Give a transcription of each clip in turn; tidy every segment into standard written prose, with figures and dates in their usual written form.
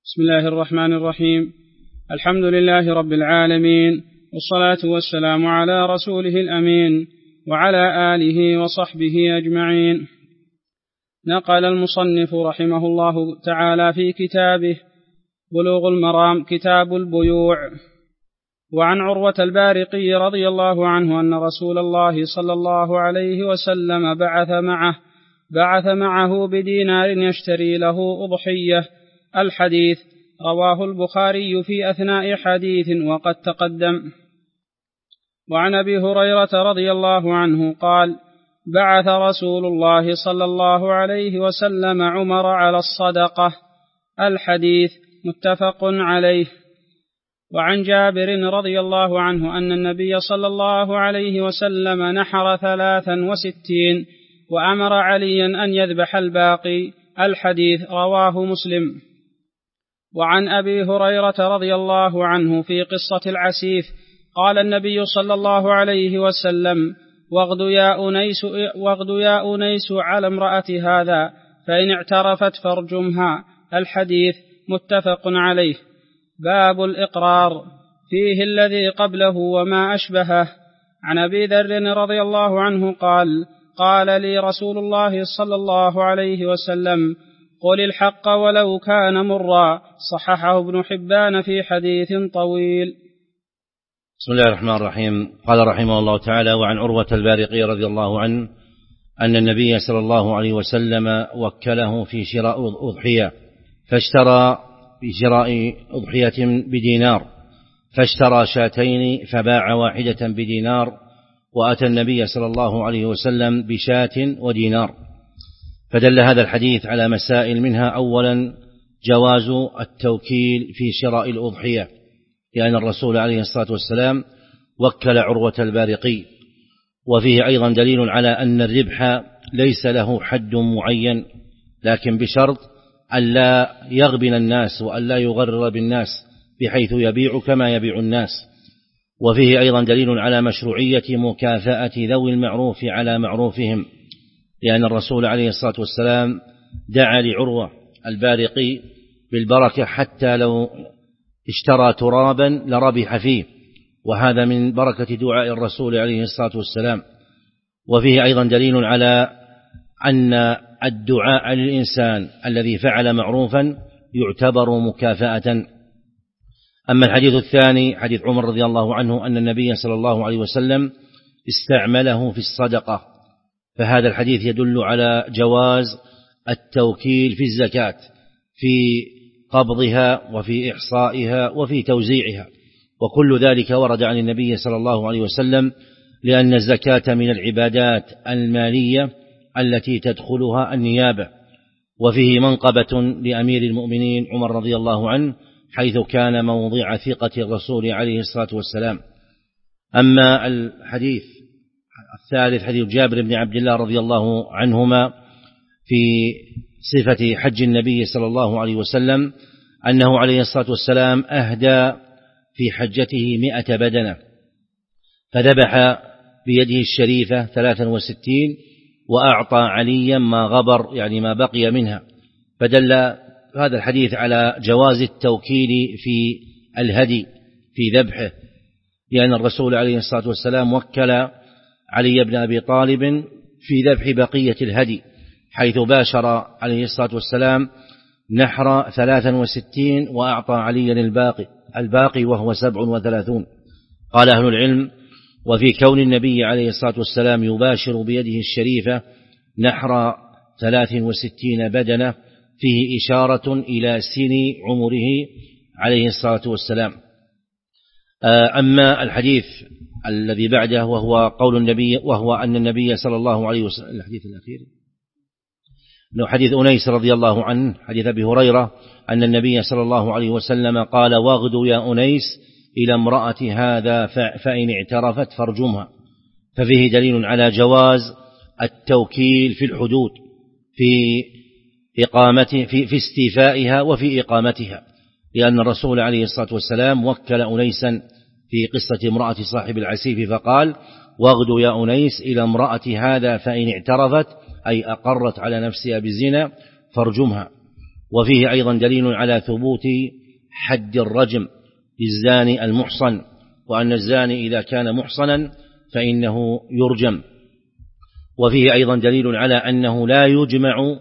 بسم الله الرحمن الرحيم. الحمد لله رب العالمين، والصلاة والسلام على رسوله الأمين وعلى آله وصحبه أجمعين. نقل المصنف رحمه الله تعالى في كتابه بلوغ المرام كتاب البيوع وعن عروة البارقي رضي الله عنه أن رسول الله صلى الله عليه وسلم بعث معه بدينار يشتري له أضحية. الحديث رواه البخاري في أثناء حديث وقد تقدم. وعن أبي هريرة رضي الله عنه قال: بعث رسول الله صلى الله عليه وسلم عمر على الصدقة. الحديث متفق عليه. وعن جابر رضي الله عنه أن النبي صلى الله عليه وسلم نحر 63 وأمر عليا أن يذبح الباقي. الحديث رواه مسلم. وعن أبي هريرة رضي الله عنه في قصة العسيف قال النبي صلى الله عليه وسلم: واغد يا أنيس على امرأة هذا فإن اعترفت فارجمها. الحديث متفق عليه. باب الإقرار، فيه الذي قبله وما أشبهه. عن أبي ذر رضي الله عنه قال لي رسول الله صلى الله عليه وسلم: قل الحق ولو كان مرا. صححه ابن حبان في حديث طويل. بسم الله الرحمن الرحيم. قال رحمه الله تعالى: وعن عروة البارقي رضي الله عنه أن النبي صلى الله عليه وسلم وكله في شراء أضحية، فاشترى بشراء أضحية بدينار، فاشترى شاتين فباع واحدة بدينار، وأتى النبي صلى الله عليه وسلم بشاة ودينار. فدل هذا الحديث على مسائل، منها أولا جواز التوكيل في شراء الأضحية، لأن الرسول عليه الصلاة والسلام وكل عروة البارقي. وفيه أيضا دليل على أن الربح ليس له حد معين، لكن بشرط ألا يغبن الناس وألا يغرر بالناس بحيث يبيع كما يبيع الناس. وفيه أيضا دليل على مشروعية مكافأة ذوي المعروف على معروفهم، لأن الرسول عليه الصلاة والسلام دعا لعروة البارقي بالبركة حتى لو اشترى ترابا لربح فيه، وهذا من بركة دعاء الرسول عليه الصلاة والسلام. وفيه أيضا دليل على أن الدعاء للإنسان الذي فعل معروفا يعتبر مكافأة. أما الحديث الثاني حديث عمر رضي الله عنه أن النبي صلى الله عليه وسلم استعمله في الصدقة، فهذا الحديث يدل على جواز التوكيل في الزكاة، في قبضها وفي إحصائها وفي توزيعها، وكل ذلك ورد عن النبي صلى الله عليه وسلم، لأن الزكاة من العبادات المالية التي تدخلها النيابة. وفيه منقبة لأمير المؤمنين عمر رضي الله عنه، حيث كان موضع ثقة الرسول عليه الصلاة والسلام. أما الحديث الثالث حديث جابر بن عبد الله رضي الله عنهما في صفة حج النبي صلى الله عليه وسلم، أنه عليه الصلاة والسلام أهدى في حجته 100 بدنة، فذبح بيده الشريفة 63 وأعطى عليا ما غبر، يعني ما بقي منها. فدل هذا الحديث على جواز التوكيل في الهدي في ذبحه، لأن الرسول عليه الصلاة والسلام وكل علي بن أبي طالب في ذبح بقية الهدي، حيث باشر عليه الصلاة والسلام نحر 63 وأعطى عليا الباقي وهو 37. قال أهل العلم: وفي كون النبي عليه الصلاة والسلام يباشر بيده الشريفة نحر 63 بدنة فيه إشارة إلى سن عمره عليه الصلاة والسلام. أما الحديث الذي بعده وهو قول النبي، وهو أن النبي صلى الله عليه وسلم، الحديث الأخير إنه حديث أنيس رضي الله عنه، حديث أبي هريرة أن النبي صلى الله عليه وسلم قال: واغد يا أنيس إلى امرأة هذا فإن اعترفت فارجمها. ففيه دليل على جواز التوكيل في الحدود، في إقامته، في استيفائها وفي إقامتها، لأن الرسول عليه الصلاة والسلام وكل أنيسا في قصة امرأة صاحب العسيف فقال: واغد يا أنيس إلى امرأة هذا فإن اعترفت، أي أقرت على نفسها بالزنا، فارجمها. وفيه أيضا دليل على ثبوت حد الرجم للزاني المحصن، وأن الزاني إذا كان محصنا فإنه يرجم. وفيه أيضا دليل على أنه لا يجمع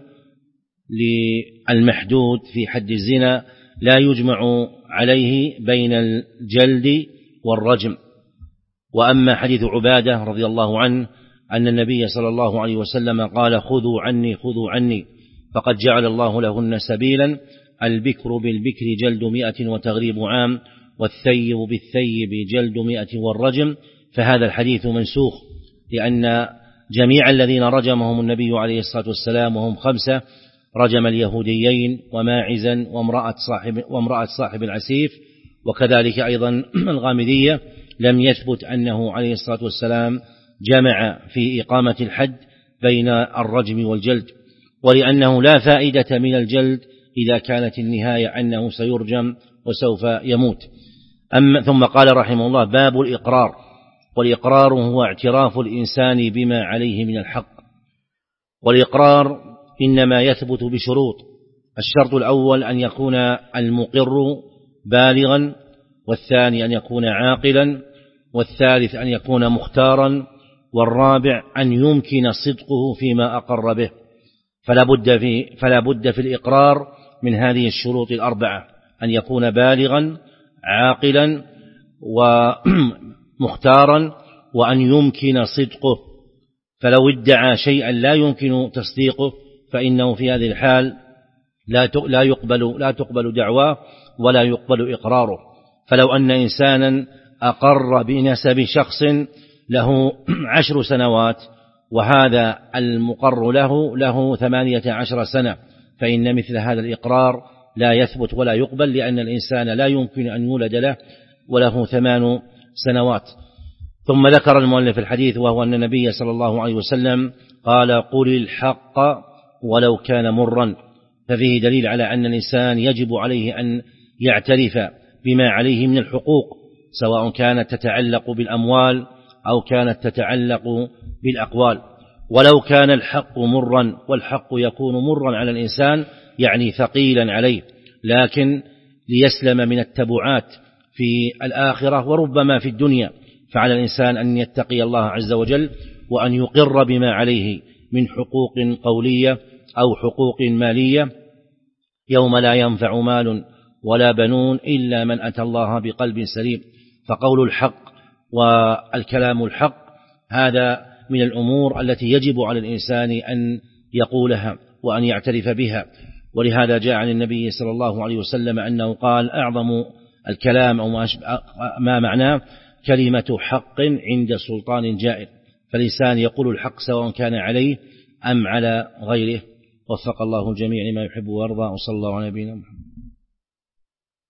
للمحدود في حد الزنا، لا يجمع عليه بين الجلد والرجم. وأما حديث عبادة رضي الله عنه أن النبي صلى الله عليه وسلم قال: خذوا عني فقد جعل الله لهن سبيلا، البكر بالبكر جلد 100 وتغريب عام، والثيب بالثيب جلد 100 والرجم. فهذا الحديث منسوخ، لأن جميع الذين رجمهم النبي عليه الصلاة والسلام وهم 5 رجم اليهوديين وماعزا وامرأة صاحب العسيف، وكذلك أيضا الغامدية لم يثبت أنه عليه الصلاة والسلام جمع في إقامة الحد بين الرجم والجلد، ولأنه لا فائدة من الجلد إذا كانت النهاية أنه سيرجم وسوف يموت. ثم قال رحمه الله: باب الإقرار. والإقرار هو اعتراف الإنسان بما عليه من الحق. والإقرار إنما يثبت بشروط: الشرط الأول أن يكون المقر بالغا، والثاني أن يكون عاقلا، والثالث أن يكون مختارا، والرابع أن يمكن صدقه فيما أقر به. فلا بد في الإقرار من هذه الشروط 4: أن يكون بالغا، عاقلا، ومختارا، وأن يمكن صدقه. فلو ادعى شيئا لا يمكن تصديقه فإنه في هذه الحال لا تقبل دعواه ولا يقبل إقراره. فلو أن إنسانا أقر بنسب شخص له 10 سنوات وهذا المقر له 18 سنة، فإن مثل هذا الإقرار لا يثبت ولا يقبل، لأن الإنسان لا يمكن أن يولد له وله 8 سنوات. ثم ذكر المؤلف الحديث، وهو أن النبي صلى الله عليه وسلم قال: قل الحق ولو كان مرا. ففيه دليل على أن الإنسان يجب عليه أن يعترف بما عليه من الحقوق، سواء كانت تتعلق بالأموال أو كانت تتعلق بالأقوال. ولو كان الحق مرا، والحق يكون مرا على الإنسان يعني ثقيلا عليه، لكن ليسلم من التبعات في الآخرة وربما في الدنيا، فعلى الإنسان أن يتقي الله عز وجل وأن يقر بما عليه من حقوق قولية أو حقوق مالية، يوم لا ينفع مال ولا بنون إلا من أتى الله بقلب سليم. فقول الحق والكلام الحق هذا من الأمور التي يجب على الإنسان أن يقولها وأن يعترف بها. ولهذا جاء عن النبي صلى الله عليه وسلم أنه قال: أعظم الكلام أو ما معناه كلمة حق عند سلطان جائر. فالإنسان يقول الحق سواء كان عليه أم على غيره. وفق الله الجميع لما يحب ويرضى، وصلى الله على نبينا محمد.